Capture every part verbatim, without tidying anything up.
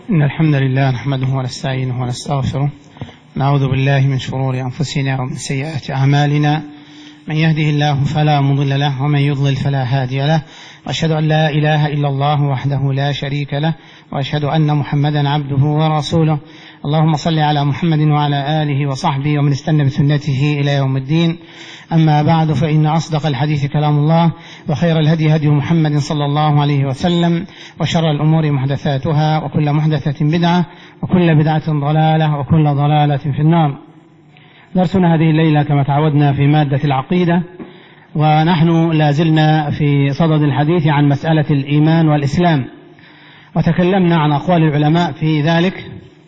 إن الحمد لله نحمده ونستعينه ونستغفره، نعوذ بالله من شرور أنفسنا ومن سيئات أعمالنا، من يهده الله فلا مضل له ومن يضلل فلا هادي له، وأشهد أن لا إله إلا الله وحده لا شريك له، وأشهد أن محمدا عبده ورسوله. اللهم صل على محمد وعلى آله وصحبه ومن استنى بسنته إلى يوم الدين. أما بعد، فإن أصدق الحديث كلام الله، وخير الهدي هدي محمد صلى الله عليه وسلم، وشر الأمور محدثاتها، وكل محدثة بدعة، وكل بدعة ضلالة، وكل ضلالة في النار. درسنا هذه الليلة كما تعودنا في مادة العقيدة، ونحن لازلنا في صدد الحديث عن مسألة الإيمان والإسلام، وتكلمنا عن أقوال العلماء في ذلك.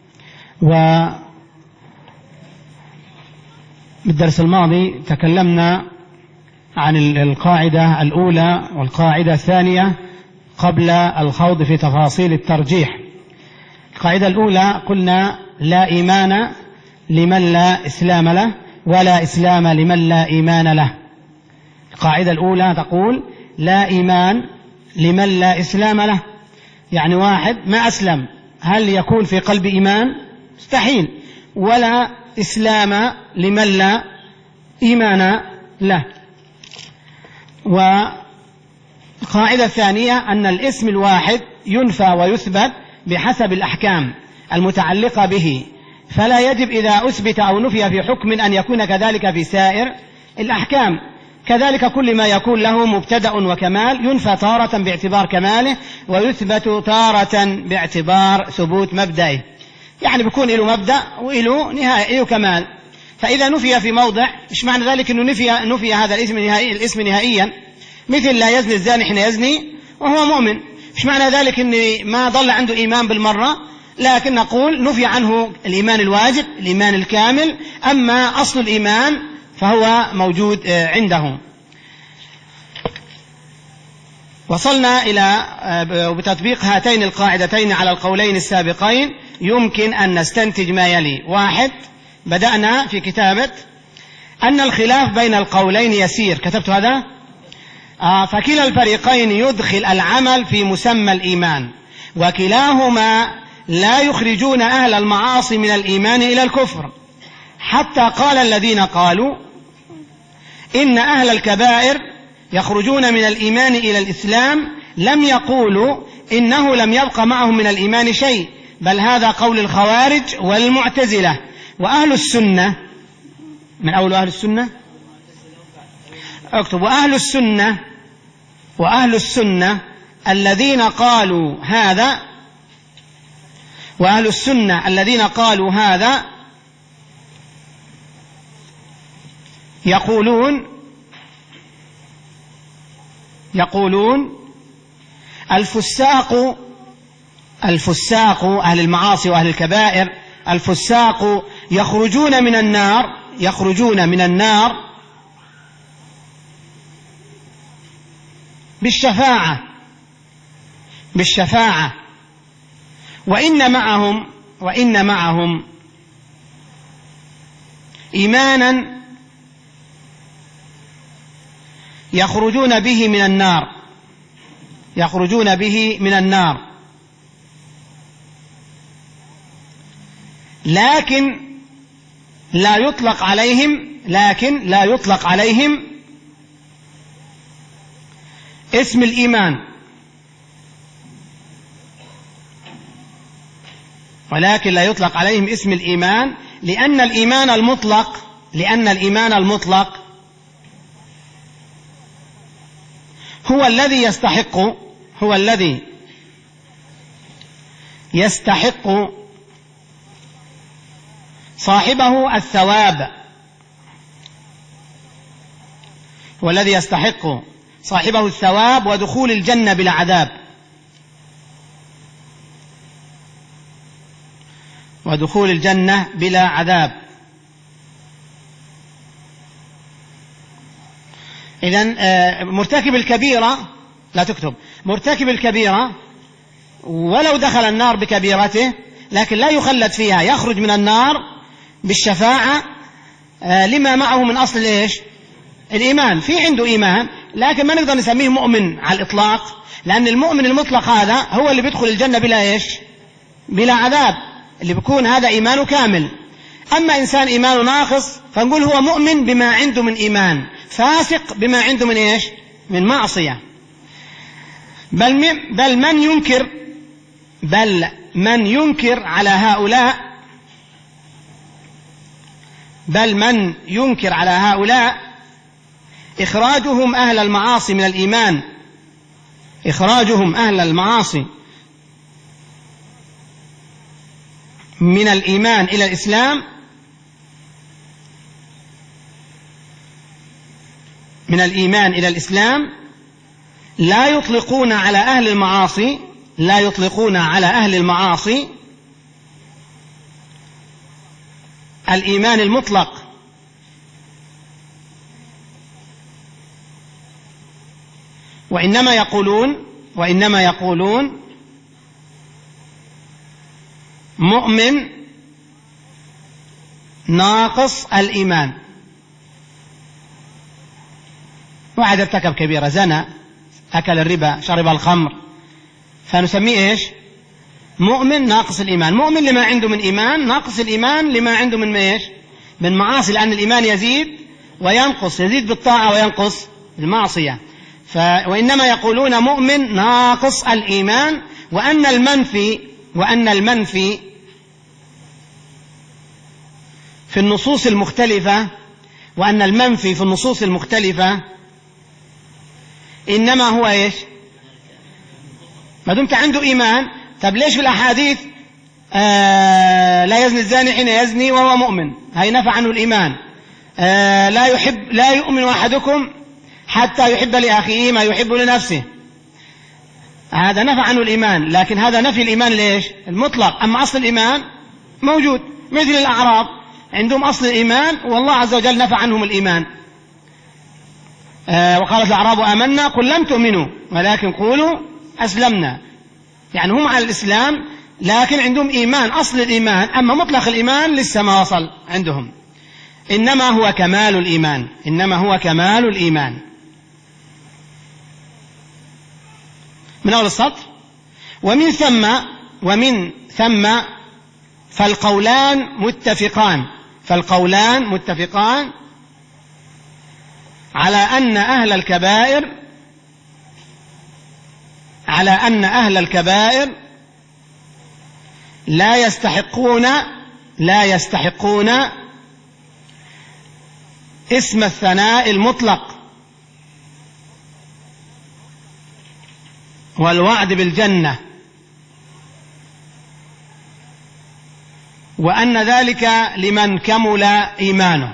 وبالدرس الماضي تكلمنا عن القاعدة الأولى والقاعدة الثانية قبل الخوض في تفاصيل الترجيح. القاعدة الأولى قلنا: لا إيمان لمن لا إسلام له، ولا إسلام لمن لا إيمان له. القاعدة الأولى تقول: لا إيمان لمن لا إسلام له، يعني واحد ما أسلم هل يكون في قلب إيمان؟ مستحيل. ولا إسلام لمن لا إيمان له. والقاعدة الثانية أن الاسم الواحد ينفى ويثبت بحسب الأحكام المتعلقة به، فلا يجب إذا أثبت أو نفي في حكم أن يكون كذلك في سائر الأحكام. كذلك كل ما يكون له مبتدأ وكمال ينفى تارة باعتبار كماله، ويثبت تارة باعتبار ثبوت مبدئه، يعني بيكون له مبدأ وله نهاية، له كمال. فإذا نفي في موضع، مش معنى ذلك أنه نفي, نفي هذا الاسم, نهائي الاسم نهائيا، مثل لا يزني الزاني حين يزني وهو مؤمن، مش معنى ذلك أنه ما ضل عنده إيمان بالمرة، لكن نقول نفي عنه الإيمان الواجب، الإيمان الكامل، أما أصل الإيمان فهو موجود عنده. وصلنا إلى بتطبيق هاتين القاعدتين على القولين السابقين يمكن أن نستنتج ما يلي: واحد، بدأنا في كتابة أن الخلاف بين القولين يسير، كتبت هذا؟ آه فكلا الفريقين يدخل العمل في مسمى الإيمان، وكلاهما لا يخرجون أهل المعاصي من الإيمان إلى الكفر، حتى قال الذين قالوا إن أهل الكبائر يخرجون من الإيمان إلى الإسلام لم يقولوا إنه لم يبقى معهم من الإيمان شيء، بل هذا قول الخوارج والمعتزلة. وأهل السنة، من أول أهل السنة اكتب: وأهل السنة وأهل السنة الذين قالوا هذا وأهل السنة الذين قالوا هذا يقولون يقولون الفساق الفساق أهل المعاصي وأهل الكبائر، الفساق يخرجون من النار يخرجون من النار بالشفاعة بالشفاعة وإن معهم وإن معهم إيمانا يخرجون به من النار يخرجون به من النار لكن لا يطلق عليهم لكن لا يطلق عليهم اسم الإيمان، ولكن لا يطلق عليهم اسم الإيمان لأن الإيمان المطلق لأن الإيمان المطلق هو الذي يستحق هو الذي يستحق صاحبه الثواب والذي يستحق صاحبه الثواب ودخول الجنة بلا عذاب ودخول الجنة بلا عذاب. إذن مرتكب الكبيرة، لا تكتب مرتكب الكبيرة ولو دخل النار بكبيرته لكن لا يخلد فيها، يخرج من النار بالشفاعة لما معه من أصل إيش؟ الإيمان. في عنده إيمان لكن ما نقدر نسميه مؤمن على الإطلاق، لأن المؤمن المطلق هذا هو اللي بيدخل الجنة بلا إيش؟ بلا عذاب، اللي بيكون هذا إيمانه كامل. أما إنسان إيمانه ناقص فنقول هو مؤمن بما عنده من إيمان، فاسق بما عنده من إيش؟ من معصية. بل من, بل من ينكر بل من ينكر على هؤلاء بل من ينكر على هؤلاء إخراجهم أهل المعاصي من الإيمان إخراجهم أهل المعاصي من الإيمان إلى الإسلام من الإيمان إلى الإسلام لا يطلقون على أهل المعاصي لا يطلقون على أهل المعاصي الإيمان المطلق، وإنما يقولون وإنما يقولون مؤمن ناقص الإيمان. واحد ارتكب كبيرة، زنى، أكل الربا، شرب الخمر، فنسميه إيش؟ مؤمن ناقص الإيمان. مؤمن لما عنده من إيمان، ناقص الإيمان لما عنده من إيش؟ من معاصي، لأن الإيمان يزيد وينقص، يزيد بالطاعة وينقص بالمعصية. ف... وإنما يقولون مؤمن ناقص الإيمان، وأن المنفي وأن المنفي في النصوص المختلفة وأن المنفي في النصوص المختلفة إنما هو إيش؟ ما دمت عنده إيمان. طب ليش في الأحاديث آه لا يزني الزاني حين يزني وهو مؤمن؟ هاي نفى عنه الإيمان. آه لا يحب لا يؤمن أحدكم حتى يحب لأخيه ما يحب لنفسه، هذا نفى عنه الإيمان. لكن هذا نفي الإيمان ليش؟ المطلق. أما أصل الإيمان موجود، مثل الأعراب عندهم أصل الإيمان والله عز وجل نفى عنهم الإيمان. آه وقالت الأعراب آمنا قل لم تؤمنوا ولكن قولوا أسلمنا، يعني هم على الإسلام لكن عندهم إيمان، أصل الإيمان. أما مطلق الإيمان لسه ما وصل عندهم. إنما هو كمال الإيمان إنما هو كمال الإيمان من أول السطر. ومن ثم ومن ثم فالقولان متفقان فالقولان متفقان على أن أهل الكبائر على أن أهل الكبائر لا يستحقون لا يستحقون اسم الثناء المطلق والوعد بالجنة، وأن ذلك لمن كمل إيمانه.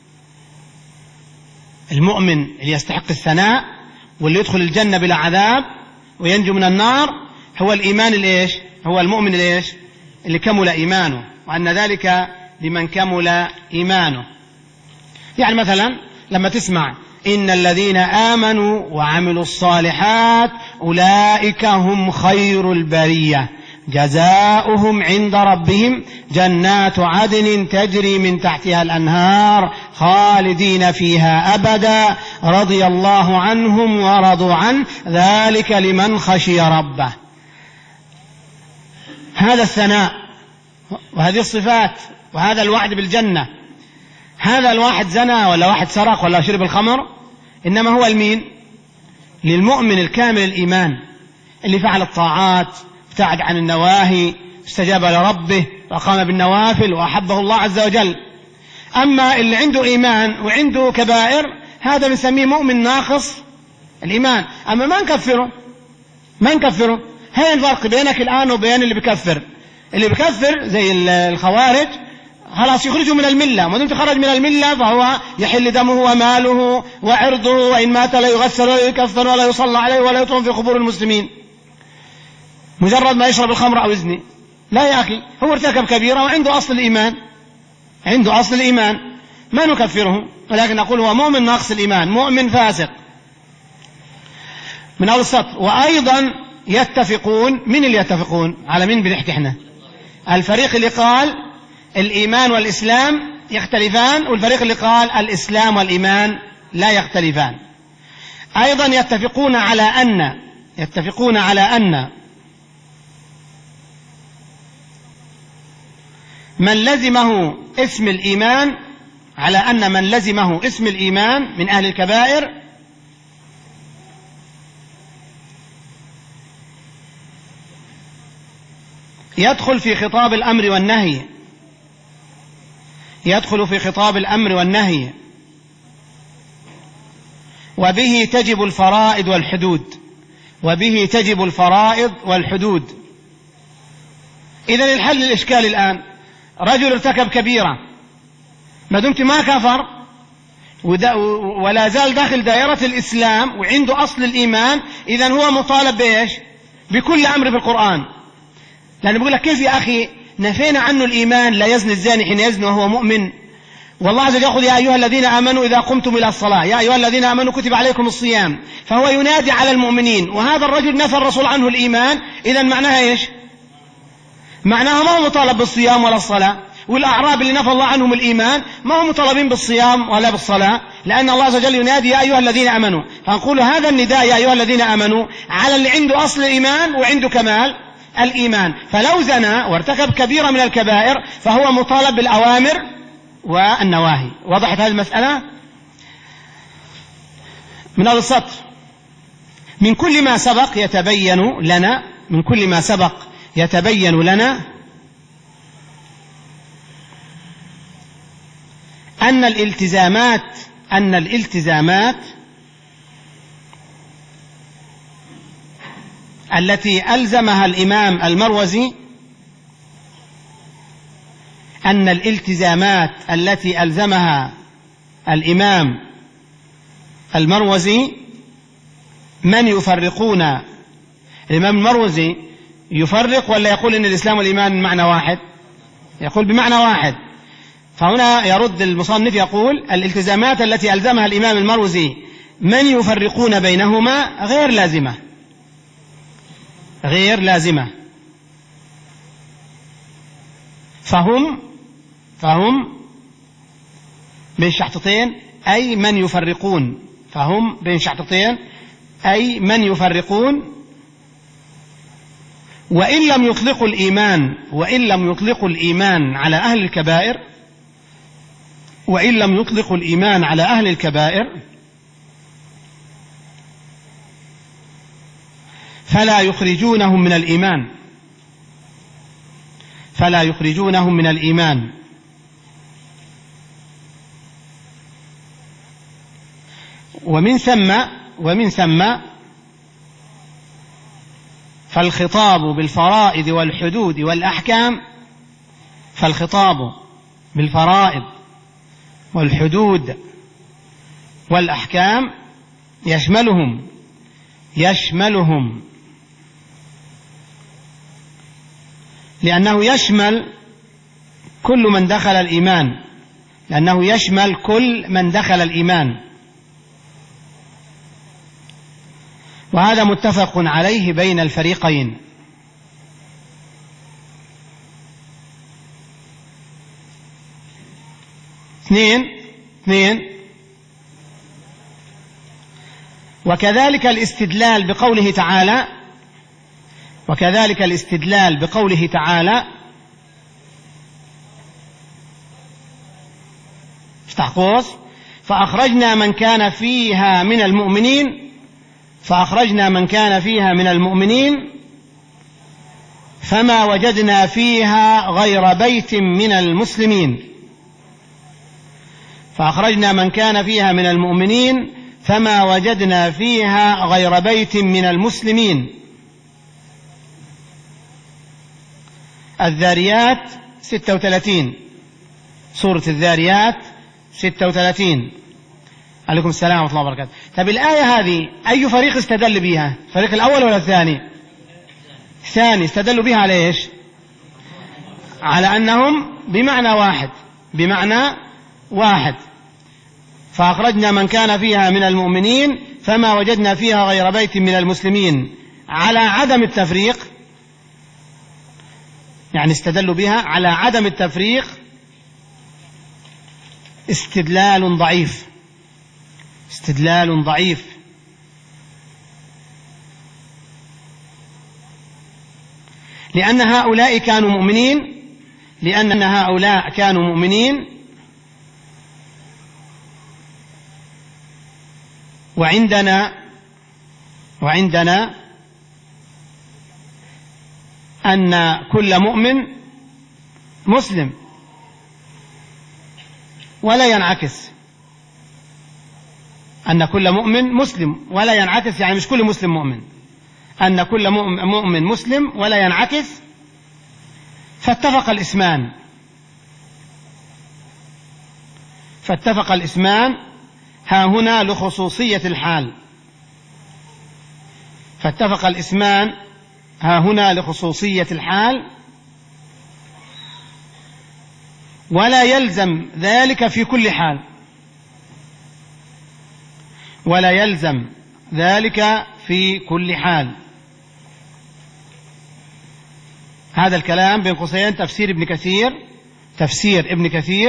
المؤمن اللي يستحق الثناء واللي يدخل الجنة بلا عذاب وينجو من النار هو الإيمان الإيش؟ هو المؤمن الإيش؟ اللي كمل إيمانه، وأن ذلك لمن كمل إيمانه. يعني مثلا لما تسمع إن الذين آمنوا وعملوا الصالحات أولئك هم خير البرية جزاؤهم عند ربهم جنات عدن تجري من تحتها الأنهار خالدين فيها أبدا رضي الله عنهم ورضوا عنه ذلك لمن خشي ربه. هذا الثناء وهذه الصفات وهذا الوعد بالجنة. هذا الواحد زنى ولا واحد سرق ولا شرب الخمر، إنما هو المين؟ للمؤمن الكامل الإيمان اللي فعل الطاعات، ابتعد عن النواهي، استجاب لربه وقام بالنوافل وأحبه الله عز وجل. أما اللي عنده إيمان وعنده كبائر هذا بنسميه مؤمن ناقص الإيمان. أما ما نكفره ما نكفره هي الفرق بينك الآن وبين اللي بكفر. اللي بكفر زي الخوارج خلاص يخرجوا من الملة، ما دمت خرج من الملة فهو يحل دمه وماله وعرضه، وإن مات لا يغسل ولا يكفن ولا يصلى عليه ولا يطعم في قبور المسلمين مجرد ما يشرب الخمر أو يزني. لا يا أخي، هو ارتكب كبيرة وعنده أصل الإيمان عنده أصل الإيمان ما نكفره، ولكن نقول هو مؤمن ناقص الإيمان، مؤمن فاسق. من أول السطر. وأيضا يتفقون، من اللي يتفقون على مين بنحكي احنا؟ الفريق اللي قال الإيمان والإسلام يختلفان، والفريق اللي قال الإسلام والإيمان لا يختلفان. أيضا يتفقون على أن يتفقون على أن من لزمه اسم الإيمان، على أن من لزمه اسم الإيمان من أهل الكبائر يدخل في خطاب الأمر والنهي، يدخل في خطاب الأمر والنهي، وبه تجب الفرائض والحدود، وبه تجب الفرائض والحدود. إذن الحل الإشكال الآن، رجل ارتكب كبيرة، ما دمت ما كفر ولا زال داخل دائرة الإسلام وعنده أصل الإيمان، إذن هو مطالب بإيش؟ بكل أمر في القرآن. لأنه بيقول لك كيف يا أخي نفينا عنه الإيمان، لا يزني الزاني حين يزني وهو مؤمن، والله عز وجل يقول يا أيها الذين آمنوا إذا قمتم إلى الصلاة، يا أيها الذين آمنوا كتب عليكم الصيام، فهو ينادي على المؤمنين، وهذا الرجل نفى الرسول عنه الإيمان، إذن معناها إيش؟ معناها ما هو مطالب بالصيام ولا الصلاة. والأعراب اللي نفى الله عنهم الإيمان ما هم مطالبين بالصيام ولا بالصلاة، لأن الله عز وجل ينادي يا أيها الذين آمنوا، فنقول هذا النداء يا أيها الذين آمنوا على اللي عنده أصل الإيمان وعنده كمال الإيمان. فلو زنى وارتكب كبيرة من الكبائر فهو مطالب بالأوامر والنواهي. وضحت هذه المسألة؟ من هذا السطر: من كل ما سبق يتبين لنا من كل ما سبق يتبين لنا أن الالتزامات أن الالتزامات التي ألزمها الإمام المروزي أن الالتزامات التي ألزمها الإمام المروزي من يفرقون. الإمام المروزي يفرق ولا يقول إن الإسلام والإيمان معنى واحد؟ يقول بمعنى واحد. فهنا يرد المصنف يقول الالتزامات التي ألزمها الإمام المروزي من يفرقون بينهما غير لازمة غير لازمة فهم فهم بين شحطتين أي من يفرقون فهم بين شحطتين أي من يفرقون وإن لم يطلقوا الإيمان وإن لم يطلقوا الإيمان على أهل الكبائر وإن لم يطلقوا الإيمان على أهل الكبائر فلا يخرجونهم من الإيمان فلا يخرجونهم من الإيمان ومن ثم ومن ثم فالخطاب بالفرائض والحدود والأحكام فالخطاب بالفرائض والحدود والأحكام يشملهم يشملهم لأنه يشمل كل من دخل الإيمان لأنه يشمل كل من دخل الإيمان وهذا متفق عليه بين الفريقين. اثنين اثنين وكذلك الاستدلال بقوله تعالى وكذلك الاستدلال بقوله تعالى افتح قوس فأخرجنا من كان فيها من المؤمنين فأخرجنا من كان فيها من المؤمنين فما وجدنا فيها غير بيت من المسلمين فأخرجنا من كان فيها من المؤمنين فما وجدنا فيها غير بيت من المسلمين. الذاريات ستة وثلاثين سورة الذاريات ستة وثلاثين. عليكم السلام ورحمة الله وبركاته. طب الآية هذه أي فريق استدل بها؟ الفريق الأول ولا الثاني؟ الثاني. استدلوا بها على إيش؟ على أنهم بمعنى واحد بمعنى واحد فأخرجنا من كان فيها من المؤمنين فما وجدنا فيها غير بيت من المسلمين على عدم التفريق، يعني استدلوا بها على عدم التفريق استدلال ضعيف استدلال ضعيف لأن هؤلاء كانوا مؤمنين لأن هؤلاء كانوا مؤمنين، وعندنا وعندنا أن كل مؤمن مسلم، ولا ينعكس أن كل مؤمن مسلم ولا ينعكس، يعني مش كل مسلم مؤمن، أن كل مؤمن مسلم ولا ينعكس. فاتفق الاسمان فاتفق الاسمان ها هنا لخصوصية الحال فاتفق الاسمان ها هنا لخصوصية الحال، ولا يلزم ذلك في كل حال ولا يلزم ذلك في كل حال. هذا الكلام بين قوسين تفسير ابن كثير تفسير ابن كثير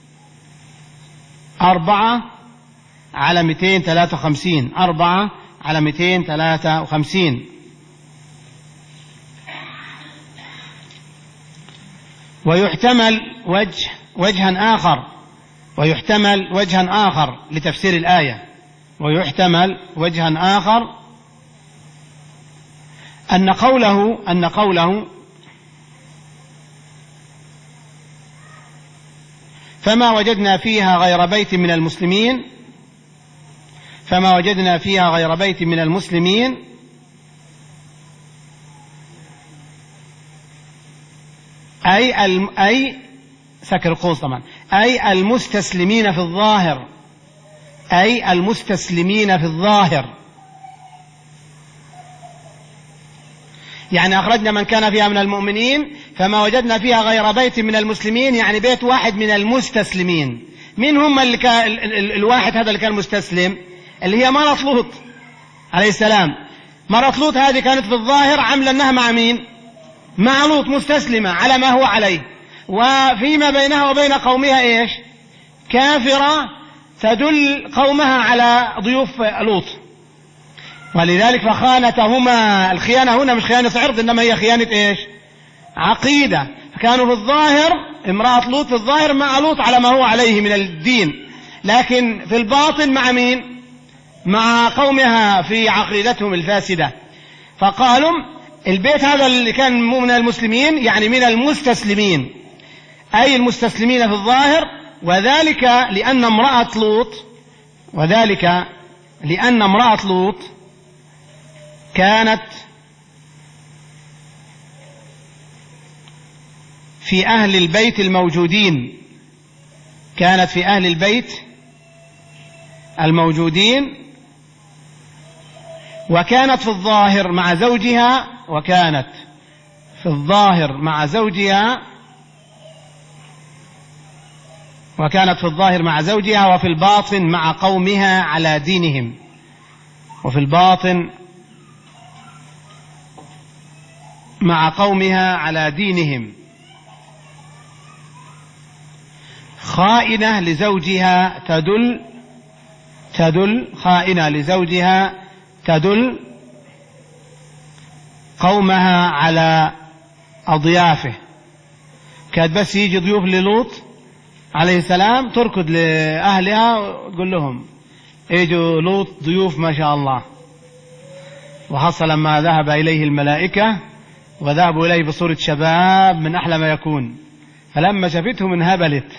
أربعة على مئتين ثلاثة وخمسين أربعة على مئتين ثلاثة وخمسين. ويحتمل وجه وجها آخر ويحتمل وجها آخر لتفسير الآية ويحتمل وجها آخر أن قوله أن قوله فما وجدنا فيها غير بيت من المسلمين فما وجدنا فيها غير بيت من المسلمين أي أي سكر القوس طبعا أي المستسلمين في الظاهر أي المستسلمين في الظاهر يعني أخرجنا من كان فيها من المؤمنين فما وجدنا فيها غير بيت من المسلمين، يعني بيت واحد من المستسلمين. من هم اللي كان ال ال الواحد هذا اللي كان مستسلم؟ اللي هي مرة لوط عليه السلام. مرة لوط هذه كانت في الظاهر عاملة أنها مع مين؟ مع لوط، مستسلمة على ما هو عليه، وفيما بينها وبين قومها إيش؟ كافرة تدل قومها على ضيوف لوط، ولذلك فخانتهما. الخيانة هنا مش خيانة عرض، إنما هي خيانة إيش؟ عقيدة. فكانوا في الظاهر امرأة لوط في الظاهر مع لوط على ما هو عليه من الدين، لكن في الباطن مع مين؟ مع قومها في عقيدتهم الفاسدة. فقالوا البيت هذا اللي كان من المسلمين يعني من المستسلمين، أي المستسلمين في الظاهر، وذلك لأن امرأة لوط وذلك لأن امرأة لوط كانت في أهل البيت الموجودين كانت في أهل البيت الموجودين وكانت في الظاهر مع زوجها وكانت في الظاهر مع زوجها وكانت في الظاهر مع زوجها وفي الباطن مع قومها على دينهم وفي الباطن مع قومها على دينهم خائنة لزوجها تدل تدل خائنة لزوجها تدل قومها على أضيافه. كانت بس يجي ضيوف للوط عليه السلام تركض لأهلها وتقول لهم اجوا لوط ضيوف ما شاء الله، وخاصة لما ذهب إليه الملائكة وذهبوا إليه بصورة شباب من أحلى ما يكون، فلما شافتهم انهبلت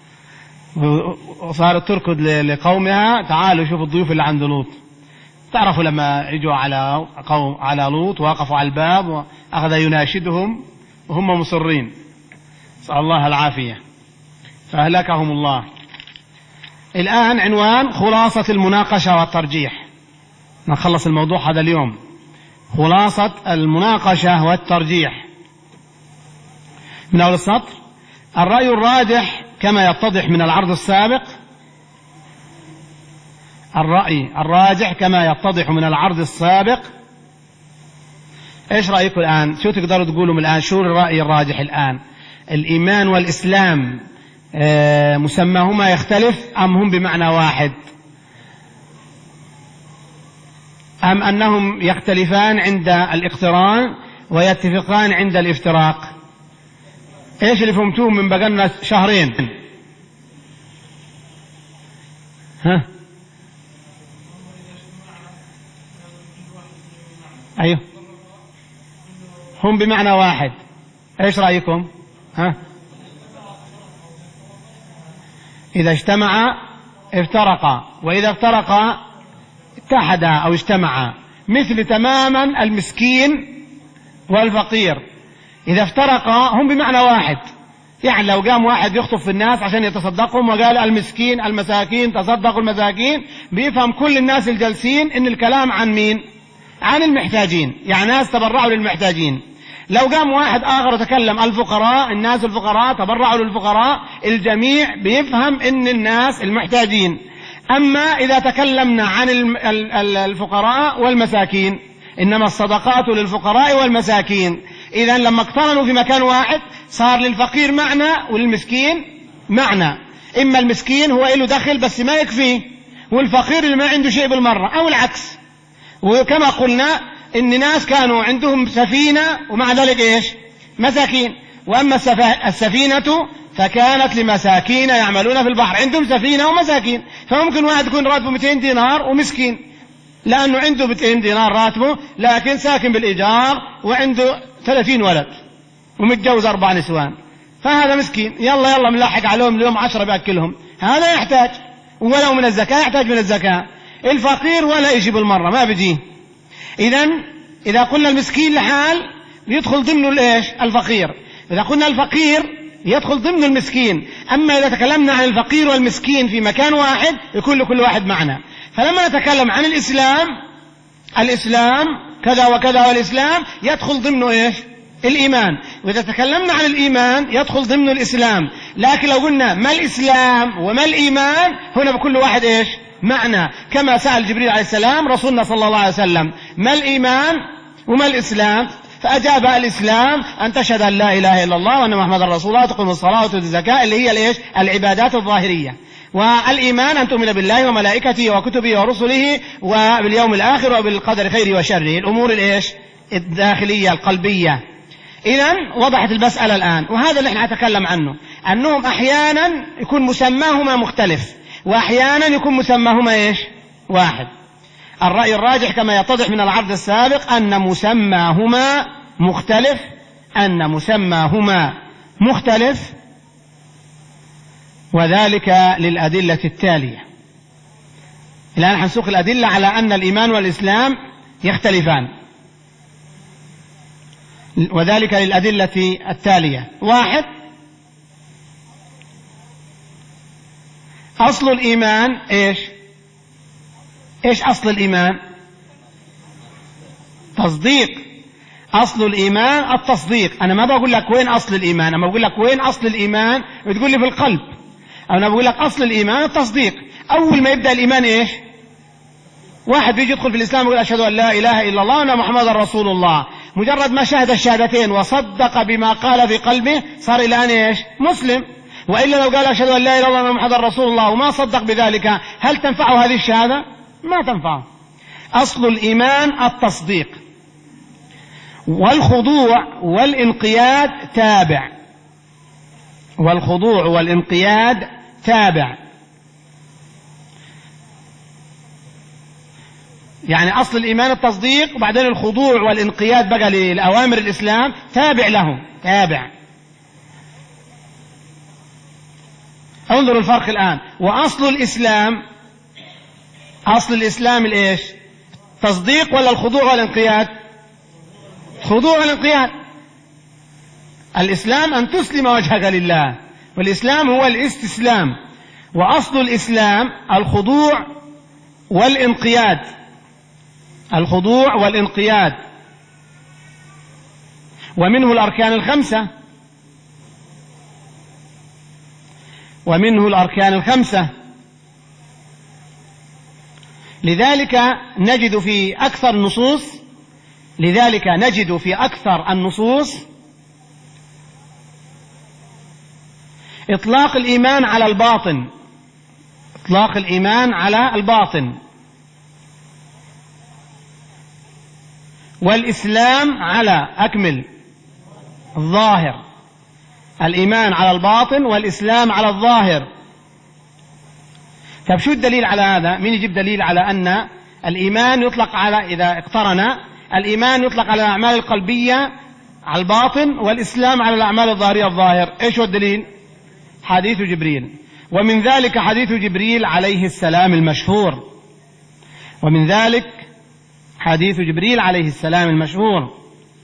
وصارت تركض لقومها تعالوا شوفوا الضيوف اللي عند لوط. تعرفوا لما اجوا على قوم على لوط وقفوا على الباب وأخذ يناشدهم وهم مصرين، نسأل الله العافية، فأهلكهم الله. الآن عنوان خلاصة المناقشة والترجيح، نخلص الموضوع هذا اليوم. خلاصة المناقشة والترجيح من أول السطر: الرأي الراجح كما يتضح من العرض السابق الرأي الراجح كما يتضح من العرض السابق. ايش رأيكم الآن؟ شو تقدروا تقولوا من الآن؟ شو الرأي الراجح الآن؟ الإيمان والإسلام آه مسماهما يختلف أم هم بمعنى واحد، أم أنهم يختلفان عند الاقتران ويتفقان عند الافتراق؟ ايش اللي فهمتوه من بقالنا شهرين؟ ها ايوه هم بمعنى واحد. ايش رأيكم؟ ها اذا اجتمع افترقا، واذا افترقا اتحدا او اجتمعا، مثل تماما المسكين والفقير. اذا افترقا هم بمعنى واحد، يعني لو قام واحد يخطب في الناس عشان يتصدقهم وقال المسكين المساكين تصدقوا المساكين، بيفهم كل الناس الجالسين ان الكلام عن مين؟ عن المحتاجين، يعني ناس تبرعوا للمحتاجين. لو قام واحد آخر وتكلم الفقراء، الناس الفقراء تبرعوا للفقراء، الجميع بيفهم ان الناس المحتاجين. اما اذا تكلمنا عن الفقراء والمساكين، انما الصدقات للفقراء والمساكين، اذا لما اقترنوا في مكان واحد صار للفقير معنى وللمسكين معنى. اما المسكين هو له دخل بس ما يكفيه، والفقير اللي ما عنده شيء بالمرة، او العكس. وكما قلنا ان ناس كانوا عندهم سفينة ومع ذلك ايش؟ مساكين. واما السفينة فكانت لمساكين يعملون في البحر، عندهم سفينة ومساكين. فممكن واحد يكون راتبه مئتين دينار ومسكين، لانه عنده مئتين دينار راتبه لكن ساكن بالايجار وعنده ثلاثين ولد ومتجوز اربع نسوان، فهذا مسكين. يلا يلا ملاحق عليهم اليوم عشرة بأكلهم، هذا يحتاج، ولو من الزكاة يحتاج من الزكاة. الفقير ولا يجي بالمرة، ما بيجي. إذن إذا قلنا المسكين لحال يدخل ضمنه الإيش؟ الفقير. إذا قلنا الفقير يدخل ضمن المسكين. أما إذا تكلمنا عن الفقير والمسكين في مكان واحد يكون لكل واحد معنى. فلما نتكلم عن الإسلام، الإسلام كذا وكذا، والإسلام يدخل ضمنه إيش؟ الإيمان. وإذا تكلمنا عن الإيمان يدخل ضمن الإسلام. لكن لو قلنا ما الإسلام وما الإيمان، هنا بكل واحد إيش؟ معنى. كما سأل جبريل عليه السلام رسولنا صلى الله عليه وسلم ما الإيمان وما الإسلام، فأجاب الإسلام أن تشهد أن لا إله إلا الله وأن محمد رسول الله وتقيم الصلاة وتؤتي الزكاة، اللي هي الإيش؟ العبادات الظاهرية. والإيمان أن تؤمن بالله وملائكته وكتبه ورسله وباليوم الآخر وبالقدر خيره وشره، الأمور الإيش؟ الداخلية القلبية. إذن وضحت المسألة الآن. وهذا اللي احنا نتكلم عنه، أنهم أحيانا يكون مسماهما مختلف، وأحيانا يكون مسماهما إيش؟ واحد. الرأي الراجح كما يتضح من العرض السابق أن مسماهما مختلف، أن مسماهما مختلف، وذلك للأدلة التالية. الآن حنسوق الأدلة على أن الإيمان والإسلام يختلفان، وذلك للأدلة التالية. واحد، أصل الإيمان إيش؟ إيش أصل الإيمان؟ تصديق. أصل الإيمان التصديق. أنا ما بقول لك وين أصل الإيمان، أنا بقول لك وين أصل الإيمان بتقول لي في القلب. أنا بقول لك أصل الإيمان التصديق. أول ما يبدأ الإيمان إيش؟ واحد بيجي يدخل في الإسلام ويقول أشهد أن لا إله إلا الله وأن محمد رسول الله، مجرد ما شهد الشهادتين وصدق بما قال في قلبه صار الآن إيش؟ مسلم. وإلا لو قال أشهد أن لا إله إلا الله وأن محمد رسول الله وما صدق بذلك، هل تنفعه هذه الشهادة؟ ما تنفعه. أصل الإيمان التصديق، والخضوع والانقياد تابع، والخضوع والانقياد تابع. يعني أصل الإيمان التصديق، وبعدين الخضوع والانقياد بقى لأوامر الإسلام تابع له، تابع. انظروا الفرق الآن. وأصل الإسلام، أصل الإسلام الإيش؟ تصديق ولا الخضوع والانقياد؟ خضوع والانقياد. الإسلام أن تسلم وجهك لله، والإسلام هو الاستسلام. وأصل الإسلام الخضوع والانقياد، الخضوع والانقياد. ومنه الأركان الخمسة، ومنه الأركان الخمسة. لذلك نجد في أكثر النصوص لذلك نجد في أكثر النصوص إطلاق الإيمان على الباطن، إطلاق الإيمان على الباطن، والإسلام على أكمل الظاهر. الإيمان على الباطن والإسلام على الظاهر. طب شو الدليل على هذا؟ مين يجيب دليل على أن الإيمان يطلق على، إذا اقترن الإيمان يطلق على الأعمال القلبية على الباطن والإسلام على الأعمال الظاهرية الظاهر؟ إيش هو الدليل؟ حديث جبريل. ومن ذلك حديث جبريل عليه السلام المشهور ومن ذلك حديث جبريل عليه السلام المشهور.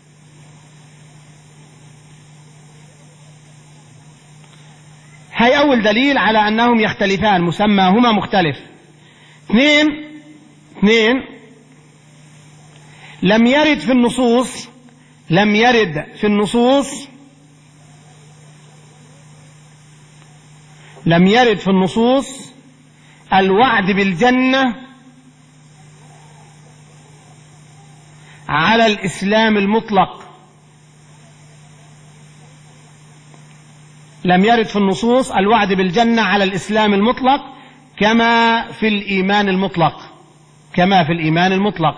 هي أول دليل على أنهم يختلفان، مسماهما مختلف. اثنين اثنين لم يرد في النصوص لم يرد في النصوص لم يرد في النصوص الوعد بالجنة على الإسلام المطلق. لم يرد في النصوص الوعد بالجنة على الإسلام المطلق كما في الإيمان المطلق كما في الإيمان المطلق.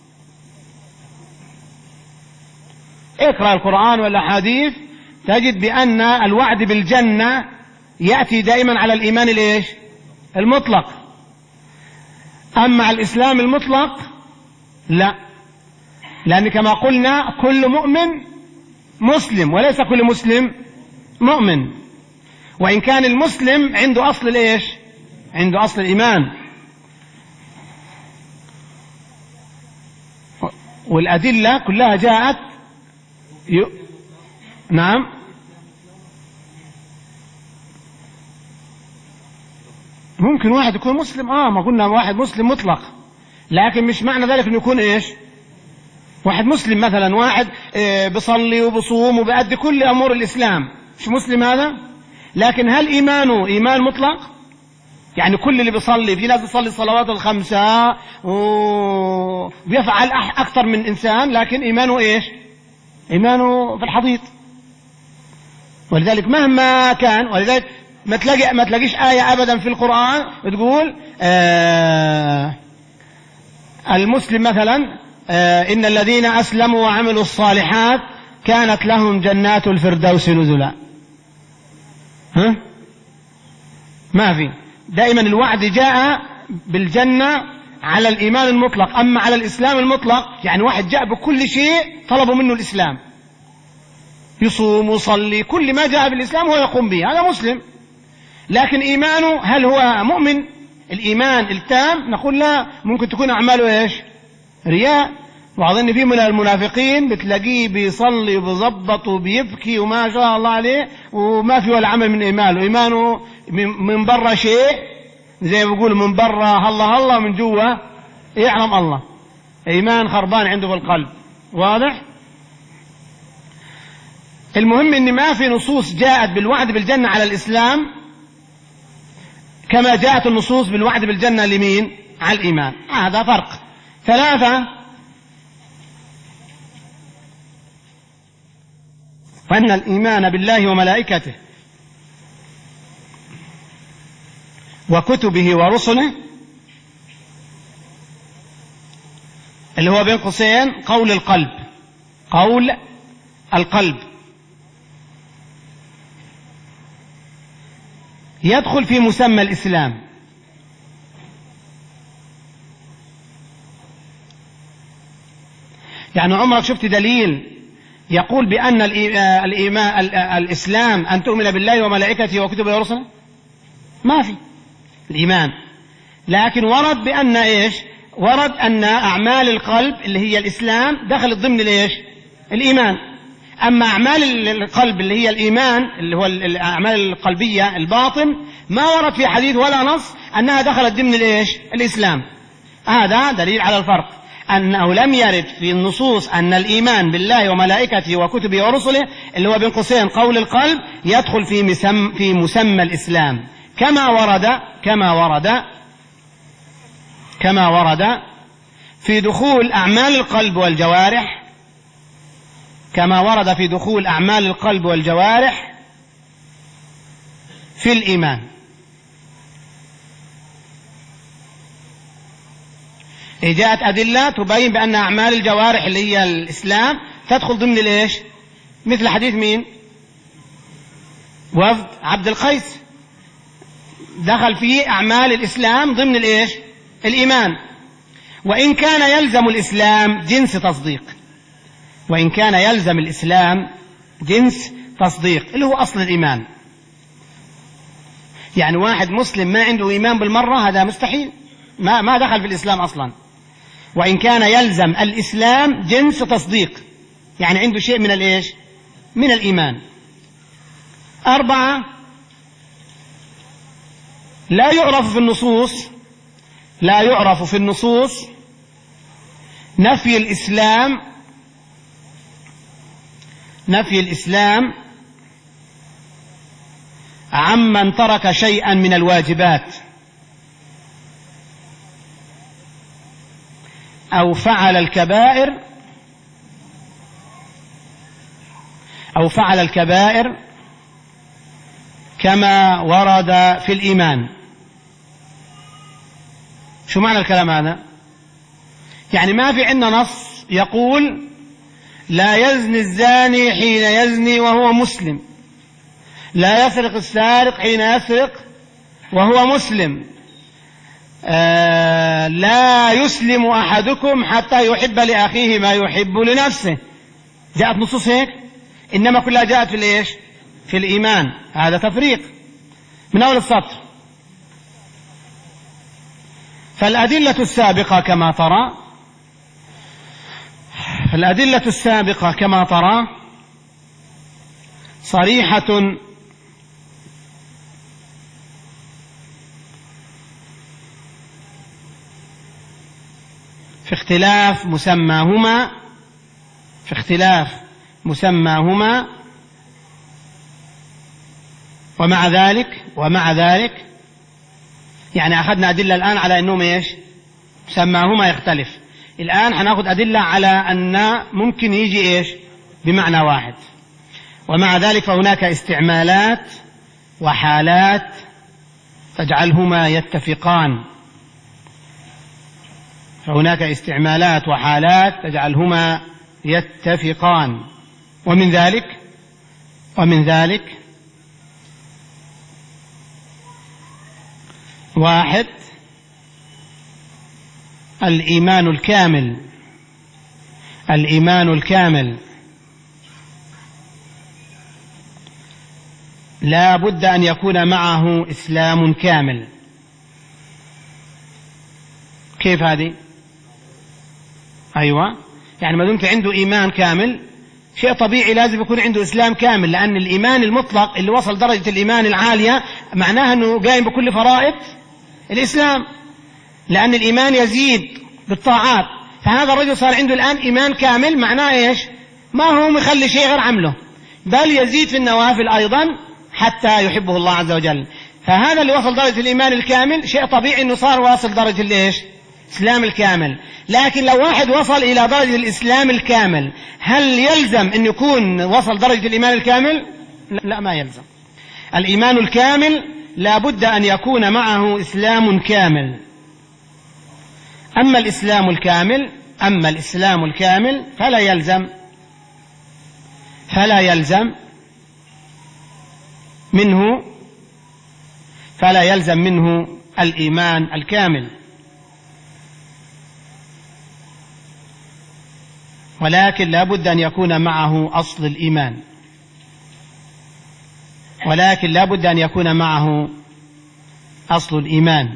اقرأ القرآن والأحاديث تجد بأن الوعد بالجنة يأتي دائما على الإيمان الإيش؟ المطلق. أما على الإسلام المطلق لا، لأن كما قلنا كل مؤمن مسلم وليس كل مسلم مؤمن، وإن كان المسلم عنده أصل الإيش؟ عنده أصل الإيمان. والأدلة كلها جاءت ي... نعم ممكن واحد يكون مسلم، آه ما قلنا واحد مسلم مطلق، لكن مش معنى ذلك أنه يكون إيش؟ واحد مسلم مثلا واحد إيه بيصلي وبصوم وبيأدي كل أمور الإسلام، مش مسلم هذا؟ لكن هل إيمانه إيمان مطلق؟ يعني كل اللي بيصلي، في ناس بيصلي الصلوات الخمسة وبيفعل أكثر من إنسان، لكن إيمانه إيش؟ إيمانه في الحضيض. ولذلك مهما كان، ولذلك ما تلاقي ما تلاقيش آية أبدا في القرآن بتقول آه المسلم مثلا آه إن الذين أسلموا وعملوا الصالحات كانت لهم جنات الفردوس نزلا. ها؟ ما في. دائما الوعد جاء بالجنة على الإيمان المطلق. أما على الإسلام المطلق يعني واحد جاء بكل شيء طلبوا منه الإسلام، يصوم ويصلي، كل ما جاء بالإسلام هو يقوم به، هذا مسلم. لكن إيمانه هل هو مؤمن الإيمان التام؟ نقول لا، ممكن تكون أعماله إيش؟ رياء. وأظن في من المنافقين بتلاقيه بيصلي وبيظبط وبيبكي وما شاء الله عليه وما في ولا عمل من إيمانه. إيمانه من برا شيء، زي ما بيقولوا من برا الله الله، من جوا يعلم الله. إيمان خربان عنده في القلب. واضح؟ المهم إن ما في نصوص جاءت بالوعد بالجنة على الإسلام كما جاءت النصوص بالوعد بالجنة لمين؟ على الإيمان. هذا فرق. ثلاثة، وأن الإيمان بالله وملائكته وكتبه ورسله، اللي هو بين قوسين قول القلب، قول القلب، يدخل في مسمى الإسلام. يعني عمرك شفت دليل يقول بأن الإيمان الإسلام أن تؤمن بالله وملائكته وكتبه ورسله؟ ما في الإيمان. لكن ورد بأن إيش؟ ورد أن أعمال القلب اللي هي الإسلام دخلت ضمن الإيش؟ الإيمان. أما أعمال القلب اللي هي الإيمان اللي هو الأعمال القلبية الباطن ما ورد في حديث ولا نص أنها دخلت ضمن الإيش؟ الإسلام. هذا دليل على الفرق، أنه لم يرد في النصوص أن الإيمان بالله وملائكته وكتبه ورسله اللي هو بين قوسين قول القلب يدخل في مسمى, في مسمى الإسلام، كما ورد كما ورد كما ورد في دخول أعمال القلب والجوارح كما ورد في دخول أعمال القلب والجوارح في الإيمان. جاءت أدلة تبين بأن أعمال الجوارح اللي هي الإسلام تدخل ضمن الإيش؟ مثل حديث مين؟ وفد عبد القيس دخل فيه أعمال الإسلام ضمن الإيش؟ الإيمان. وإن كان يلزم الإسلام جنس تصديق، وإن كان يلزم الإسلام جنس تصديق اللي هو أصل الإيمان. يعني واحد مسلم ما عنده إيمان بالمرة هذا مستحيل، ما ما دخل في الإسلام أصلا. وإن كان يلزم الإسلام جنس تصديق، يعني عنده شيء من الإيش؟ من الإيمان. أربعة، لا يعرف في النصوص لا يعرف في النصوص نفي الإسلام نفي الإسلام عمن ترك شيئا من الواجبات أو فعل الكبائر أو فعل الكبائر كما ورد في الإيمان. شو معنى الكلام هذا؟ يعني ما في عندنا نص يقول لا يزني الزاني حين يزني وهو مسلم، لا يسرق السارق حين يسرق وهو مسلم، آه لا يسلم أحدكم حتى يحب لأخيه ما يحب لنفسه. جاءت نصوص هيك، إنما كلها جاءت في الإيش؟ في الإيمان. هذا تفريق من أول السطر. فالأدلة السابقة كما ترى الأدلة السابقة كما ترى صريحة في اختلاف مسماهما في اختلاف مسماهما ومع ذلك ومع ذلك يعني أخذنا أدلة الآن على أنهم إيش؟ مسماهما يختلف. الآن هنأخذ أدلة على أن ممكن يجي إيش؟ بمعنى واحد. ومع ذلك فهناك استعمالات وحالات تجعلهما يتفقان فهناك استعمالات وحالات تجعلهما يتفقان ومن ذلك ومن ذلك واحد، الإيمان الكامل الإيمان الكامل لا بد أن يكون معه إسلام كامل. كيف هذه؟ أيوة، يعني ما دمت عنده إيمان كامل شيء طبيعي لازم يكون عنده إسلام كامل، لأن الإيمان المطلق اللي وصل درجة الإيمان العالية معناها أنه قايم بكل فرائض الإسلام، لأن الإيمان يزيد بالطاعات. فهذا الرجل صار عنده الآن إيمان كامل، معناه إيش؟ ما هو مخلي شيء غير عمله، بل يزيد في النوافل أيضا حتى يحبه الله عز وجل. فهذا اللي وصل درجة الإيمان الكامل شيء طبيعي أنه صار واصل درجة الإيش؟ الإسلام الكامل. لكن لو واحد وصل إلى درجة الإسلام الكامل هل يلزم أن يكون وصل درجة الإيمان الكامل؟ لا، ما يلزم. الإيمان الكامل لا بد أن يكون معه إسلام كامل. أما الإسلام الكامل أما الإسلام الكامل فلا يلزم فلا يلزم منه فلا يلزم منه الإيمان الكامل، ولكن لا بد أن يكون معه أصل الإيمان ولكن لا بد أن يكون معه أصل الإيمان.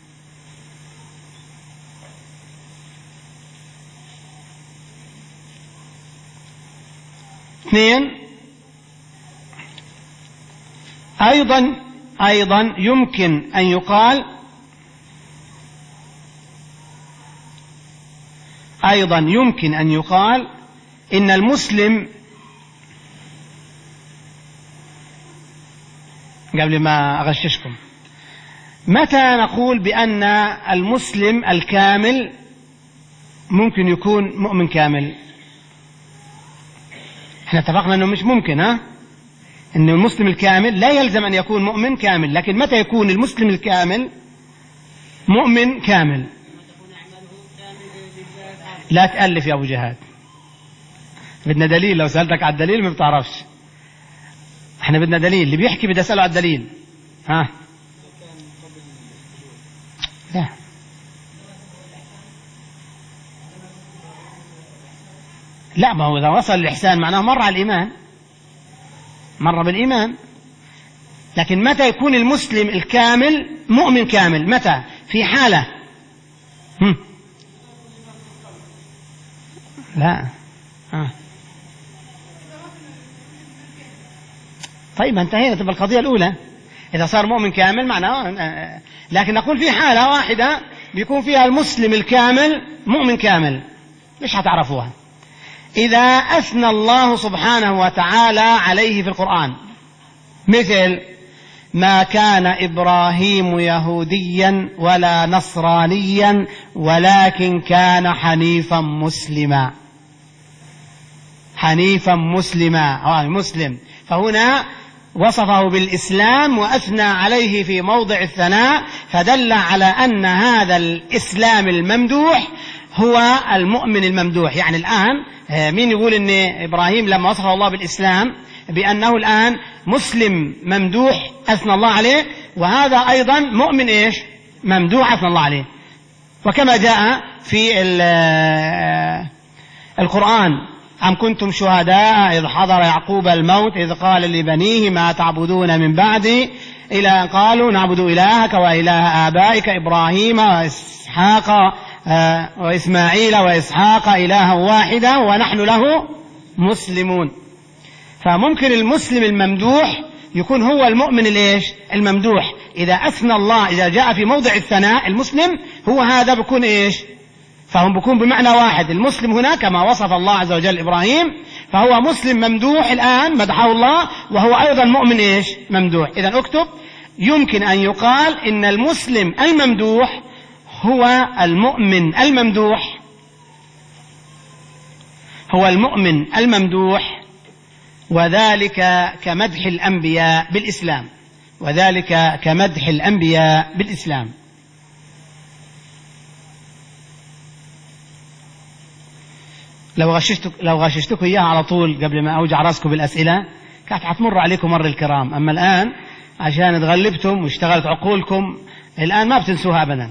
اثنين، أيضا أيضا يمكن أن يقال أيضا يمكن أن يقال إن المسلم، قبل ما أغششكم، متى نقول بأن المسلم الكامل ممكن يكون مؤمن كامل؟ احنا اتفقنا أنه مش ممكن، ها؟ أن المسلم الكامل لا يلزم أن يكون مؤمن كامل، لكن متى يكون المسلم الكامل مؤمن كامل؟ لا تألف يا أبو جهاد، بدنا دليل. لو سألتك على الدليل ما بتعرفش. احنا بدنا دليل، اللي بيحكي بدي أسأله على الدليل. ها لا لا ما هو إذا وصل الإحسان معناه مر على الإيمان، مر بالإيمان. لكن متى يكون المسلم الكامل مؤمن كامل؟ متى؟ في حالة هم. لا آه. طيب انتهينا، تبقى القضية الأولى إذا صار مؤمن كامل معناه آه. لكن نقول في حالة واحدة بيكون فيها المسلم الكامل مؤمن كامل، مش هتعرفوها. إذا أثنى الله سبحانه وتعالى عليه في القرآن، مثل ما كان إبراهيم يهوديا ولا نصرانيا ولكن كان حنيفا مسلما، حنيفا مسلما هو مسلم. فهنا وصفه بالإسلام وأثنى عليه في موضع الثناء، فدل على أن هذا الإسلام الممدوح هو المؤمن الممدوح. يعني الآن مين يقول أن إبراهيم لما وصفه الله بالإسلام بأنه الآن مسلم ممدوح أثنى الله عليه، وهذا أيضا مؤمن إيش ممدوح أثنى الله عليه. وكما جاء في القرآن: أم كنتم شهداء إذ حضر يعقوب الموت إذ قال لبنيه ما تعبدون من بعدي إلى قالوا نعبد إلهك وإله آبائك إبراهيم وإسحاق وإسماعيل وإسحاق إلها واحدا ونحن له مسلمون. فممكن المسلم الممدوح يكون هو المؤمن الإيش الممدوح. إذا أثنى الله، إذا جاء في موضع الثناء المسلم هو هذا بيكون إيش، فهم بيكون بمعنى واحد. المسلم هنا كما وصف الله عز وجل إبراهيم فهو مسلم ممدوح الآن مدحه الله، وهو أيضا مؤمن إيش ممدوح. إذن اكتب: يمكن أن يقال إن المسلم الممدوح هو المؤمن الممدوح، هو المؤمن الممدوح، وذلك كمدح الأنبياء بالإسلام، وذلك كمدح الأنبياء بالإسلام. لو غششتك لو غششتكم إياها على طول قبل ما أوجع راسكم بالأسئلة كانت حتمر عليكم مر الكرام، أما الآن عشان تغلبتم واشتغلت عقولكم الآن ما بتنسوها أبدا.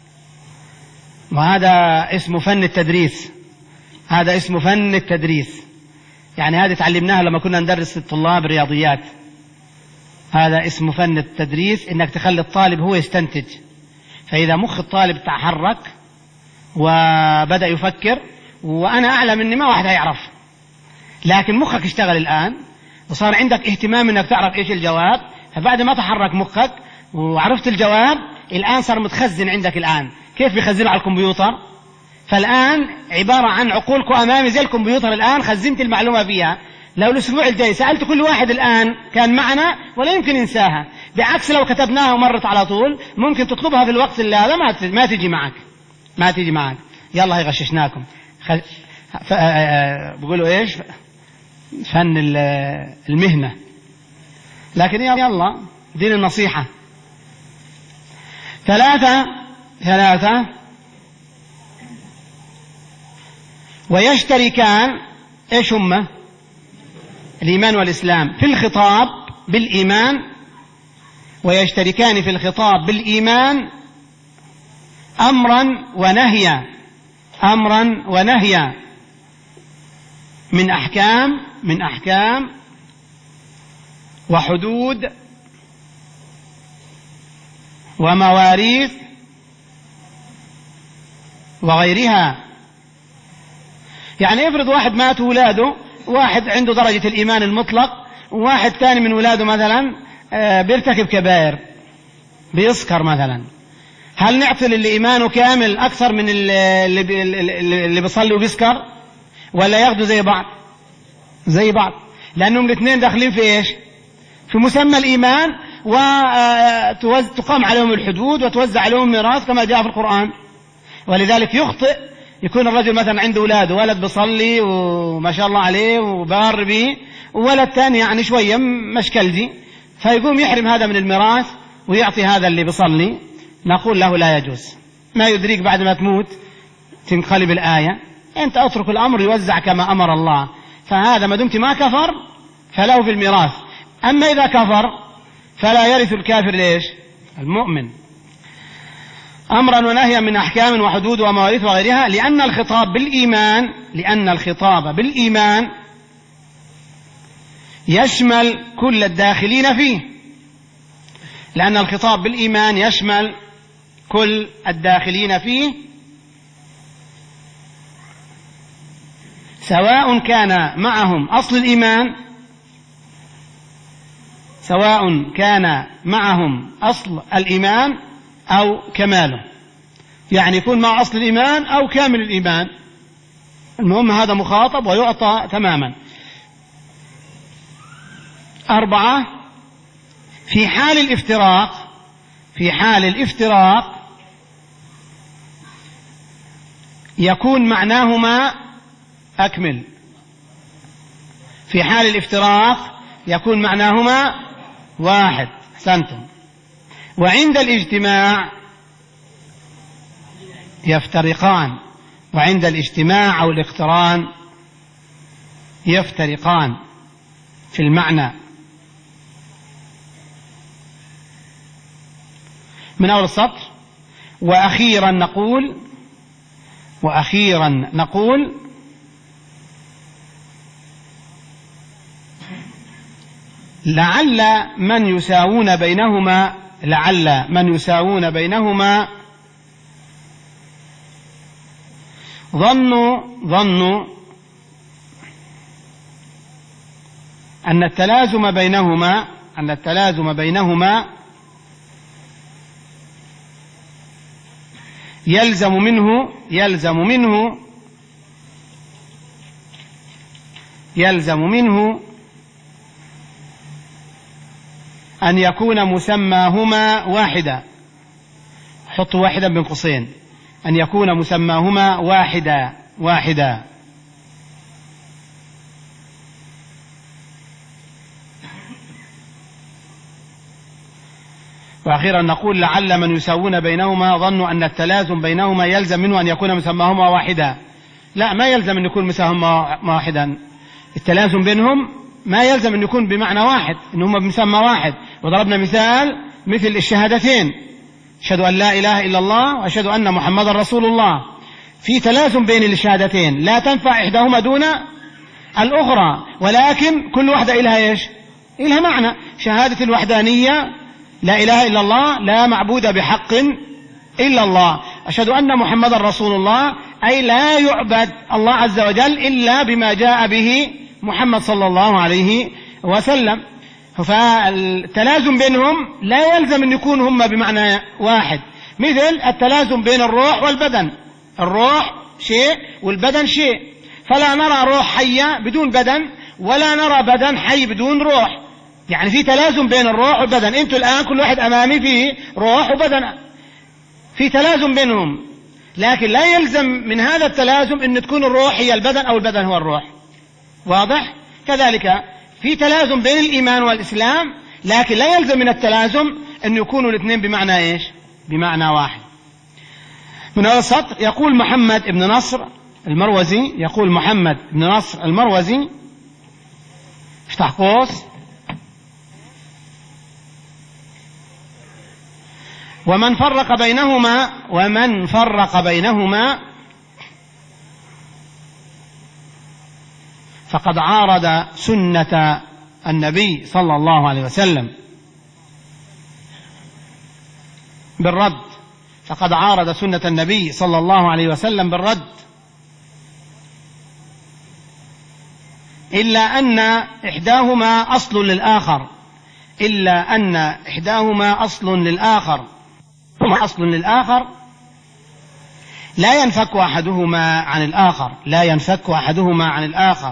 وهذا اسمه فن التدريس، هذا اسمه فن التدريس. يعني هذا تعلمناها لما كنا ندرس الطلاب الرياضيات. هذا اسمه فن التدريس، إنك تخلي الطالب هو يستنتج. فإذا مخ الطالب تحرك وبدأ يفكر، وأنا أعلم إن ما واحد هيعرف، لكن مخك اشتغل الآن وصار عندك اهتمام إنك تعرف إيش الجواب، فبعد ما تحرك مخك وعرفت الجواب الآن صار متخزن عندك. الآن كيف بيخزنه على الكمبيوتر؟ فالآن عبارة عن عقولكم أمامي زي الكمبيوتر، الآن خزنت المعلومة فيها. لو الأسبوع الجاي سألت كل واحد الآن كان معنا ولا يمكن ينساها، بعكس لو كتبناها ومرت على طول ممكن تطلبها في الوقت اللي هذا ما ما تجي معك ما تجي معك. يلا هي غششناكم. خ... ف... بقولوا إيش فن المهنة، لكن يلا دين النصيحة. ثلاثة ثلاثة ويشتركان إيش هم؟ الإيمان والإسلام في الخطاب بالإيمان، ويشتركان في الخطاب بالإيمان أمرا ونهيا، أمرا ونهيا من أحكام من أحكام وحدود ومواريث وغيرها. يعني افرض واحد مات ولاده، واحد عنده درجة الإيمان المطلق، وواحد ثاني من ولاده مثلا بيرتكب كبائر، بيسكر مثلا، هل نعطي اللي إيمانه كامل أكثر من اللي, اللي بيصلي وبيسكر، ولا ياخدوا زي بعض؟ زي بعض، لأنهم الاثنين داخلين في إيش؟ في مسمى الإيمان، وتقام عليهم الحدود وتوزع عليهم الميراث كما جاء في القرآن. ولذلك يخطئ يكون الرجل مثلا عنده أولاده، ولد بيصلي وما شاء الله عليه وبار به، وولد ثاني يعني شوية مشكلدي، فيقوم يحرم هذا من الميراث ويعطي هذا اللي بيصلي. نقول له لا يجوز، ما يدريك بعد ما تموت تنقلب الآية، أنت أترك الأمر يوزع كما أمر الله. فهذا ما دمت ما كفر فله في الميراث. أما إذا كفر فلا يرث الكافر ليش؟ المؤمن. أمرا ونهيا من أحكام وحدود ومواريث وغيرها، لأن الخطاب بالإيمان لأن الخطاب بالإيمان يشمل كل الداخلين فيه، لأن الخطاب بالإيمان يشمل كل الداخلين فيه، سواء كان معهم أصل الإيمان سواء كان معهم أصل الإيمان أو كماله، يعني يكون مع أصل الإيمان أو كامل الإيمان، المهم هذا مخاطب ويعطى تماما. أربعة، في حال الافتراق في حال الافتراق يكون معناهما أكمل في حال الافتراق يكون معناهما واحد. أحسنتم. وعند الاجتماع يفترقان وعند الاجتماع أو الاقتران يفترقان في المعنى. من أول السطر: وأخيرا نقول وأخيرا نقول لعل من يساوون بينهما لعل من يساوون بينهما ظنوا ظنوا أن التلازم بينهما أن التلازم بينهما يلزم منه يلزم منه يلزم منه أن يكون مسماهما واحدا. حطوا واحدا بين قوسين، أن يكون مسماهما واحدا واحدا وأخيرا نقول لعل من يساوون بينهما ظنوا أن التلازم بينهما يلزم منه أن يكون مسماهما واحدا. لا، ما يلزم أن يكون مسماهما واحدا. التلازم بينهم ما يلزم أن يكون بمعنى واحد، إنهما بمسمى واحد. وضربنا مثال مثل الشهادتين: أشهد أن لا إله إلا الله وأشهد أن محمدا رسول الله. في تلازم بين الشهادتين، لا تنفع إحداهما دون الأخرى، ولكن كل واحدة إلها إيش؟ إلها معنى. شهادة الوحدانية لا إله إلا الله، لا معبود بحق إلا الله. أشهد أن محمدا رسول الله، أي لا يعبد الله عز وجل إلا بما جاء به محمد صلى الله عليه وسلم. فالتلازم بينهم لا يلزم أن يكون هم بمعنى واحد، مثل التلازم بين الروح والبدن. الروح شيء والبدن شيء، فلا نرى روح حية بدون بدن ولا نرى بدن حي بدون روح. يعني في تلازم بين الروح والبدن. انتوا الآن كل واحد أمامي فيه روح وبدن، في تلازم بينهم، لكن لا يلزم من هذا التلازم أن تكون الروح هي البدن أو البدن هو الروح. واضح؟ كذلك في تلازم بين الإيمان والإسلام، لكن لا يلزم من التلازم أن يكونوا الاثنين بمعنى إيش؟ بمعنى واحد. من هذا السطر يقول محمد بن نصر المروزي يقول محمد بن نصر المروزي افتح قوس: ومن فرق بينهما ومن فرق بينهما فقد عارض سنة النبي صلى الله عليه وسلم بالرد فقد عارض سنة النبي صلى الله عليه وسلم بالرد إلا أن إحداهما أصل للآخر إلا أن إحداهما أصل للآخر ثم أصل للآخر لا ينفك أحدهما عن الآخر لا ينفك أحدهما عن الآخر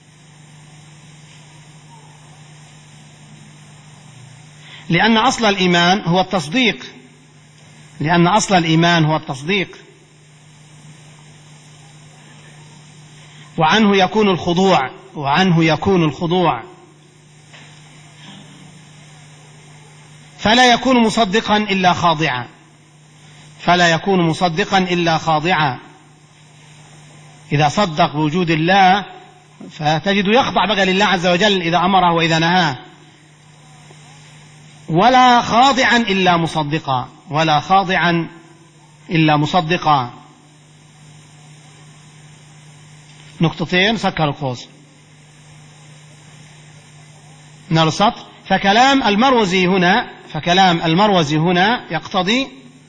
لأن أصل الإيمان هو التصديق لأن أصل الإيمان هو التصديق وعنه يكون الخضوع وعنه يكون الخضوع فلا يكون مصدقا إلا خاضعا فلا يكون مصدقا إلا خاضعا. إذا صدق بوجود الله فتجد يخضع بقى لله عز وجل إذا أمره وإذا نهاه. ولا خاضعا إلا مصدقا، ولا خاضعا إلا مصدقا. نقطتين سكر القوس من السطر. فكلام المروزي هنا فكلام المروزي هنا يقتضي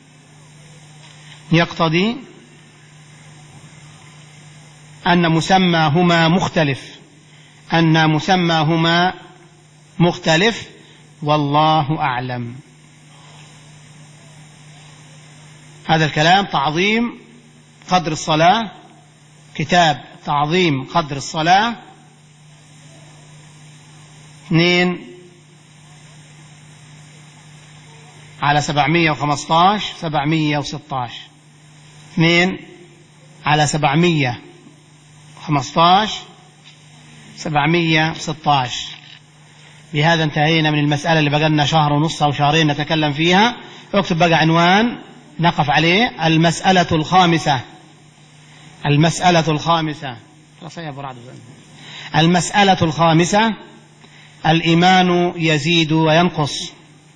يقتضي أن مسماهما مختلف أن مسماهما مختلف والله أعلم. هذا الكلام تعظيم قدر الصلاة، كتاب تعظيم قدر الصلاة، اثنين على سبعمية وخمسطاش سبعمية وستاش اثنين على سبعمية وخمسطاش سبعمية وستاش. بهذا انتهينا من المسألة اللي بقالنا شهر ونص أو شهرين نتكلم فيها. اكتب بقى عنوان نقف عليه: المسألة الخامسة. المسألة الخامسة المسألة الخامسة الإيمان يزيد وينقص.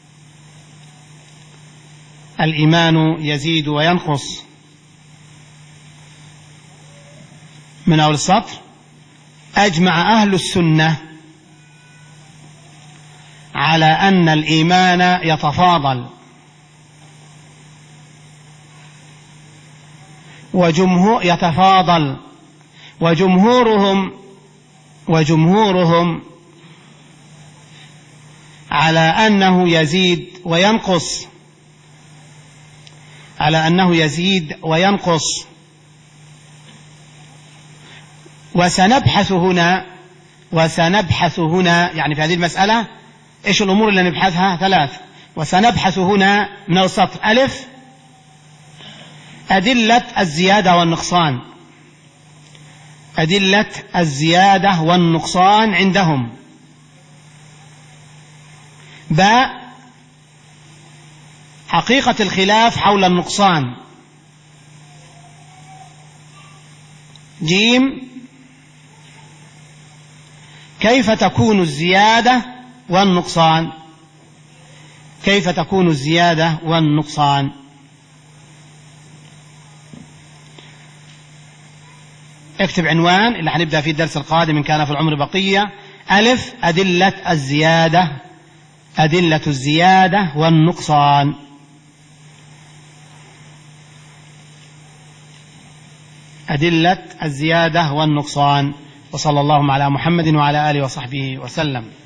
الإيمان يزيد وينقص. من أول السطر: أجمع أهل السنة على أن الإيمان يتفاضل، وجمهور يتفاضل وجمهورهم وجمهورهم على أنه يزيد وينقص على أنه يزيد وينقص. وسنبحث هنا وسنبحث هنا يعني في هذه المسألة إيش الأمور اللي نبحثها؟ ثلاث. وسنبحث هنا من السطر: ألف، أدلة الزيادة والنقصان. أدلة الزيادة والنقصان عندهم. باء، حقيقة الخلاف حول النقصان. جيم، كيف تكون الزيادة والنقصان كيف تكون الزيادة والنقصان. اكتب عنوان اللي هنبدأ فيه الدرس القادم إن كان في العمر بقية: ألف، أدلة الزيادة أدلة الزيادة والنقصان. أدلة الزيادة والنقصان. وصلى الله على محمد وعلى آله وصحبه وسلم.